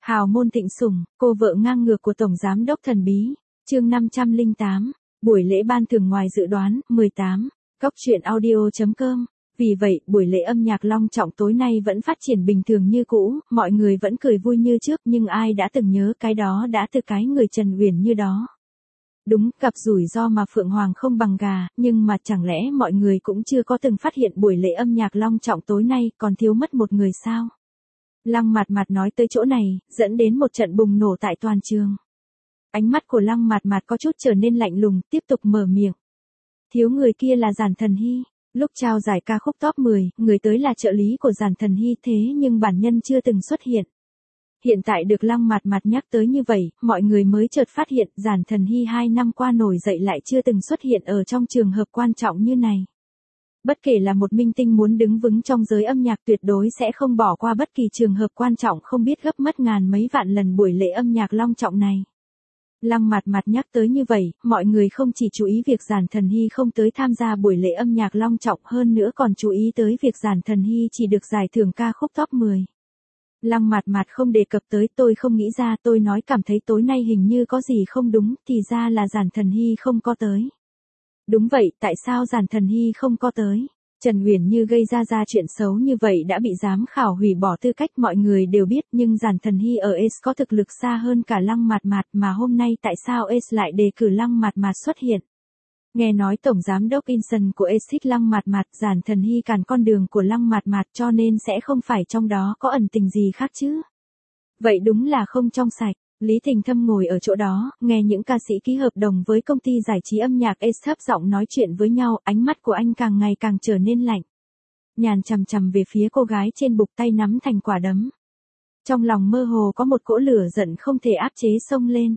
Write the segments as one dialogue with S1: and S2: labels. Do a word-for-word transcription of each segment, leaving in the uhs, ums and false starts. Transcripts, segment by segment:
S1: Hào môn thịnh sủng, cô vợ ngang ngược của Tổng Giám đốc thần bí, chương năm trăm lẻ tám, buổi lễ ban thưởng ngoài dự đoán, mười tám, cóc truyện audio chấm com. Vì vậy, buổi lễ âm nhạc long trọng tối nay vẫn phát triển bình thường như cũ, mọi người vẫn cười vui như trước nhưng ai đã từng nhớ cái đó đã từ cái người Trần Uyển Như đó. Đúng, gặp rủi ro mà Phượng Hoàng không bằng gà, nhưng mà chẳng lẽ mọi người cũng chưa có từng phát hiện buổi lễ âm nhạc long trọng tối nay còn thiếu mất một người sao? Lăng Mạt Mạt nói tới chỗ này, dẫn đến một trận bùng nổ tại toàn trường. Ánh mắt của Lăng Mạt Mạt có chút trở nên lạnh lùng, tiếp tục mở miệng. Thiếu người kia là Giản Thần Hy. Lúc trao giải ca khúc top mười, người tới là trợ lý của Giản Thần Hy thế nhưng bản nhân chưa từng xuất hiện. Hiện tại được Lăng Mạt Mạt nhắc tới như vậy, mọi người mới chợt phát hiện Giản Thần Hy hai năm qua nổi dậy lại chưa từng xuất hiện ở trong trường hợp quan trọng như này. Bất kể là một minh tinh muốn đứng vững trong giới âm nhạc tuyệt đối sẽ không bỏ qua bất kỳ trường hợp quan trọng không biết gấp mất ngàn mấy vạn lần buổi lễ âm nhạc long trọng này. Lăng Mạt Mạt nhắc tới như vậy, mọi người không chỉ chú ý việc Giản Thần Hy không tới tham gia buổi lễ âm nhạc long trọng hơn nữa còn chú ý tới việc Giản Thần Hy chỉ được giải thưởng ca khúc top mười. Lăng Mạt Mạt không đề cập tới tôi không nghĩ ra tôi nói cảm thấy tối nay hình như có gì không đúng thì ra là Giản Thần Hy không có tới. Đúng vậy, tại sao Giản Thần Hy không có tới? Trần Uyển Như gây ra ra chuyện xấu như vậy đã bị giám khảo hủy bỏ tư cách mọi người đều biết nhưng Giản Thần Hy ở Ace có thực lực xa hơn cả Lăng Mạt Mạt mà hôm nay tại sao Ace lại đề cử Lăng Mạt Mạt xuất hiện? Nghe nói Tổng Giám đốc Inson của Ace thích Lăng Mạt Mạt, Giản Thần Hy cản con đường của Lăng Mạt Mạt cho nên sẽ không phải trong đó có ẩn tình gì khác chứ? Vậy đúng là không trong sạch. Lý Thịnh Thâm ngồi ở chỗ đó, nghe những ca sĩ ký hợp đồng với công ty giải trí âm nhạc Ace thấp giọng nói chuyện với nhau, ánh mắt của anh càng ngày càng trở nên lạnh. Nhàn chằm chằm về phía cô gái trên bục tay nắm thành quả đấm. Trong lòng mơ hồ có một cỗ lửa giận không thể áp chế xông lên.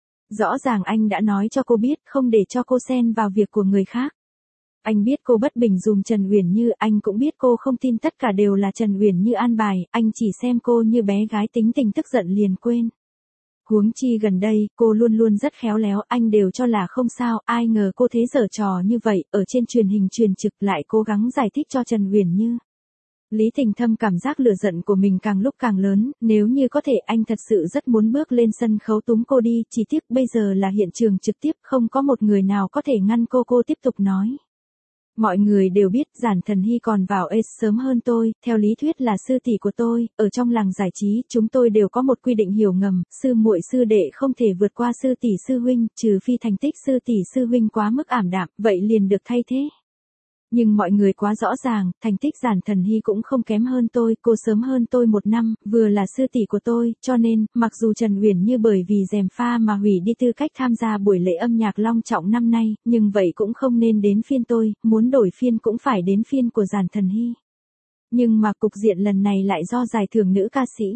S1: Rõ ràng anh đã nói cho cô biết không để cho cô xen vào việc của người khác. Anh biết cô bất bình dùm Trần Uyển Như, anh cũng biết cô không tin tất cả đều là Trần Uyển Như an bài, anh chỉ xem cô như bé gái tính tình tức giận liền quên. Huống chi gần đây, cô luôn luôn rất khéo léo, anh đều cho là không sao, ai ngờ cô thế giở trò như vậy, ở trên truyền hình truyền trực lại cố gắng giải thích cho Trần Uyển Như. Lý Thịnh Thâm cảm giác lửa giận của mình càng lúc càng lớn, nếu như có thể anh thật sự rất muốn bước lên sân khấu túm cô đi, chỉ tiếc bây giờ là hiện trường trực tiếp, không có một người nào có thể ngăn cô cô tiếp tục nói. Mọi người đều biết Giản Thần Hy còn vào Ace sớm hơn tôi, theo lý thuyết là sư tỷ của tôi, ở trong làng giải trí chúng tôi đều có một quy định hiểu ngầm, sư muội sư đệ không thể vượt qua sư tỷ sư huynh, trừ phi thành tích sư tỷ sư huynh quá mức ảm đạm, vậy liền được thay thế. Nhưng mọi người quá rõ ràng, thành tích Giản Thần Hy cũng không kém hơn tôi, cô sớm hơn tôi một năm, vừa là sư tỷ của tôi, cho nên, mặc dù Trần Uyển Như bởi vì gièm pha mà hủy đi tư cách tham gia buổi lễ âm nhạc long trọng năm nay, nhưng vậy cũng không nên đến phiên tôi, muốn đổi phiên cũng phải đến phiên của Giản Thần Hy. Nhưng mà cục diện lần này lại do giải thưởng nữ ca sĩ.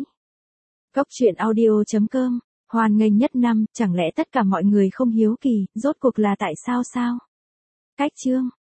S1: Cóc truyện audio chấm com, hoan nghênh nhất năm, chẳng lẽ tất cả mọi người không hiếu kỳ, rốt cuộc là tại sao sao? Cách chương